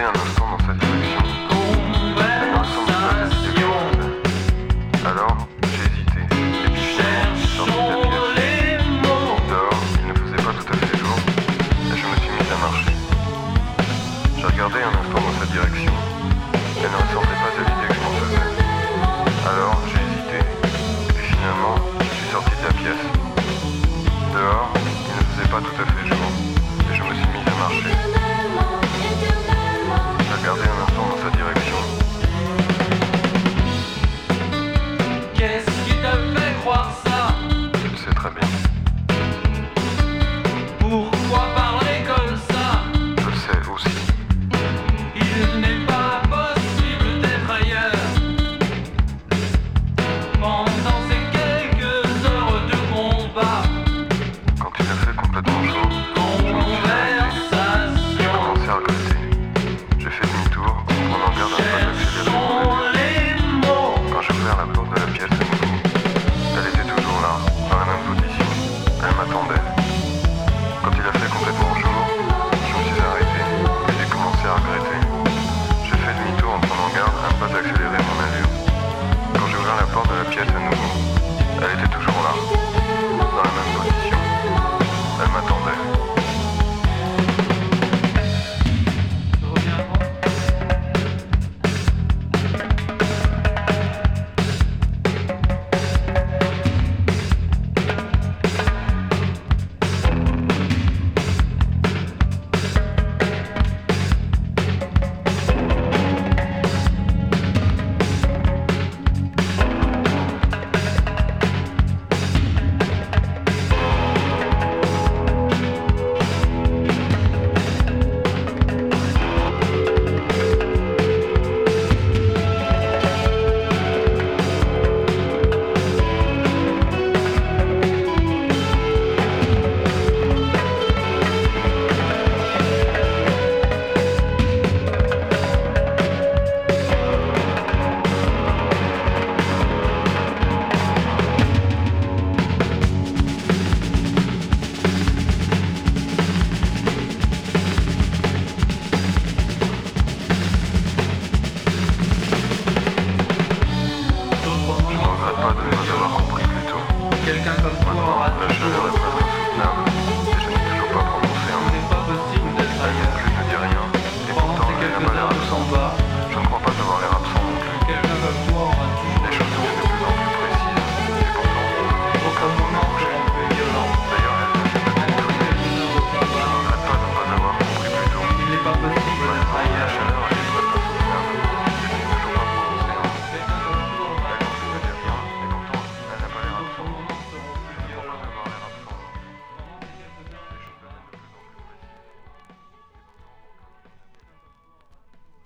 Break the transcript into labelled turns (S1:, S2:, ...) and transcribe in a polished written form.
S1: un instant dans sa direction. Elle ne ressemblait pas à l'idée que je me faisais. Alors, j'ai hésité. Et puis finalement, je suis sorti de la pièce. Dehors, il ne faisait pas tout à fait jour. Et je me suis mis à marcher. J'ai regardé un instant dans sa direction. Elle ne ressemblait pas à l'idée que je m'en faisais. Alors, j'ai hésité. Et puis finalement, je suis sorti de la pièce. Dehors, il ne faisait pas tout à fait jour. Et je me suis mis à marcher. J'ai regardé un instant dans sa direction.
S2: Qu'est-ce qui t'a fait croire ça?
S1: Tu le sais très bien.
S2: Pourquoi parler comme ça?
S1: Je le sais aussi.
S2: Il n'est pas possible d'être ailleurs. Pendant ces quelques heures de combat,
S1: Quand il a fait complètement chaud, je me suis arrêté. J'ai
S2: conversation,
S1: commencé à regretter. J'ai fait demi-tour en prenant garde à ne pas accélérer mon
S2: sont
S1: allure.
S2: les mots.
S1: Quand j'ai ouvert la porte de la pièce à nouveau, elle était toujours là, dans la même position. Elle m'attendait. Quand il a fait complètement jour, je me suis arrêté et j'ai commencé à regretter. J'ai fait demi-tour en prenant garde à ne pas accélérer mon allure. Quand j'ai ouvert la porte de la pièce à nouveau, elle était toujours là, dans la même position. Elle m'attendait.
S2: Je reviens avant.
S1: Je ne regrette pas de ne pas avoir compris plus tôt.
S2: Quelqu'un comme toi
S1: Maintenant,
S2: aura
S1: la chaleur est presque insoutenable.